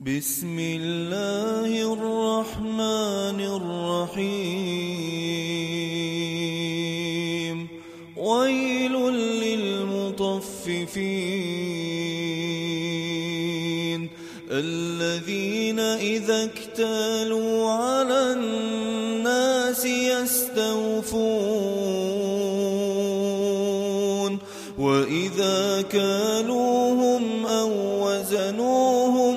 بسم الله الرحمن الرحيم ويل للمطففين الذين إذا اكتالوا على الناس يستوفون وإذا كالوهم أو وزنوهم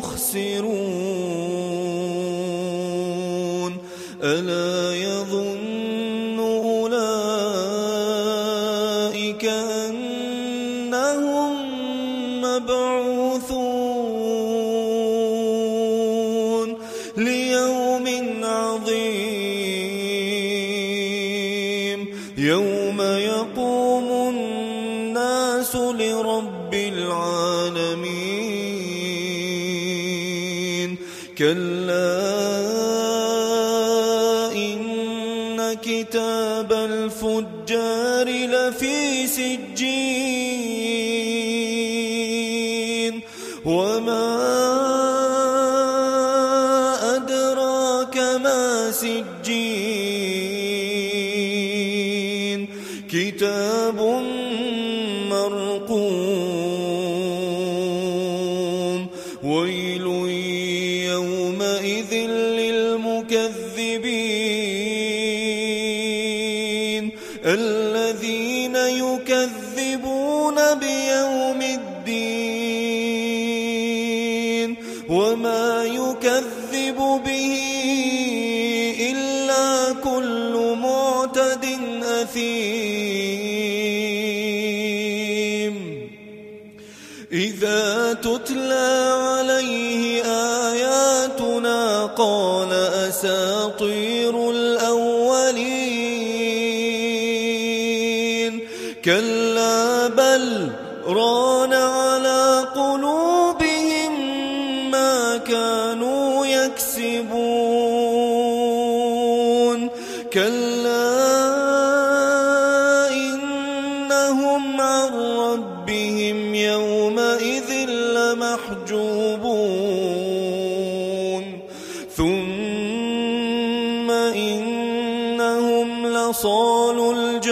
يخسرون ألا يظن أولئك أنهم مبعوثون ليوم عظيم يوم يقوم الناس لرب العالمين كلا إن كتاب الفجار لفي سجين وما أدراك ما سجين كتاب مرقوم ويل يومئذ للمكذبين الذين يكذبون بيوم الدين وما يكذب به إلا كل معتد أثيم إذا تتلى عليه آياتنا قال أساطير الأولين كلا بل ران على قلوبهم ما كانوا يكسبون كلا إنهم عن ربهم يومئذ لمحجوبون ثم إنهم لصالو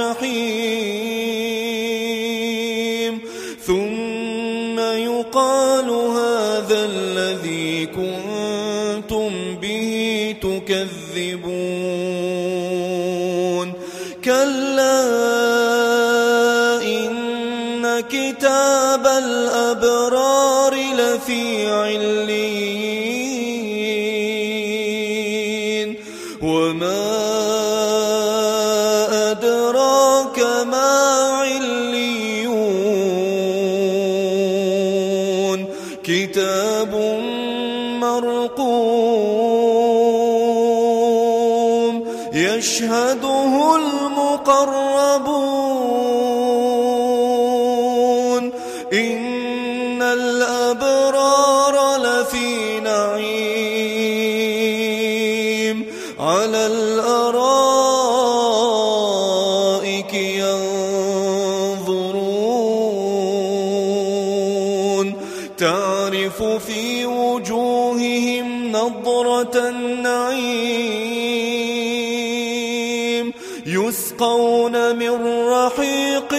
الجحيم ثم يقال هذا الذي كنتم به تكذبون كلا إن كتاب الأبرار لفي عليين وما أدراك ما عليون كتاب مرقوم يشهده المقربون إن الأبرار لفي نعيم على الأرائك ينظرون تعرف في وجوههم نضرة النعيم يسقون من رحيق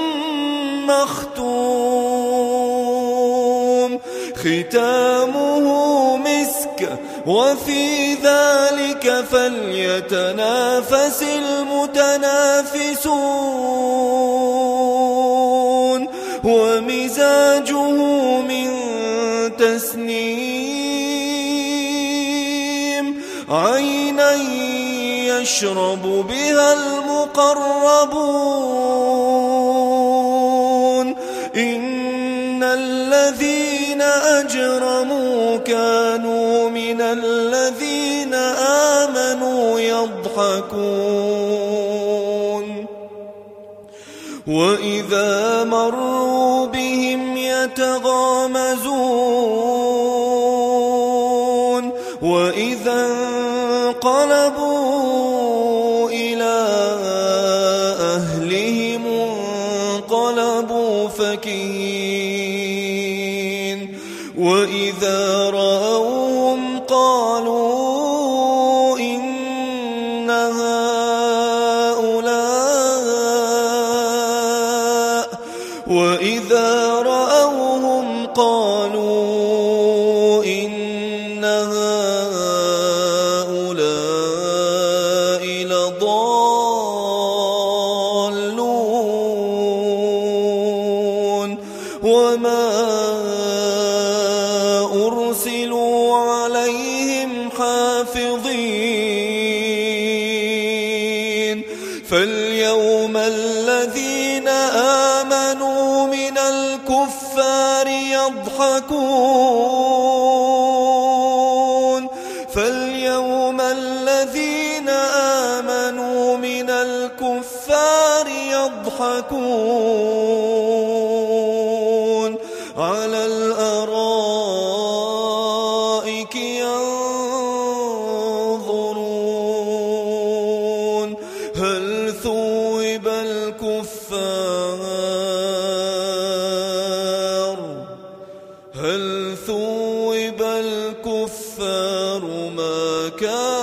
مختوم ختامه مسك وفي ذلك فليتنافس المتنافسون ومزاجه من تسنيم عينا يشرب بها المقربون إن الذين أجرموا كانوا من الذين آمنوا يضحكون وإذا مروا بهم يتغامزون وإذا انقلبوا إلى أهلهم انقلبوا فكهين وإذا رأوهم قالوا إن هؤلاء وإذا رأوهم قالوا إن هؤلاء لضالون وما أرسلوا عليهم حافظين فاليوم الذين آمنوا من الكفار يضحكون فاليوم الذين آمنوا من الكفار يضحكون على الأرائك ينظرون هل ثوب الكفار ما كان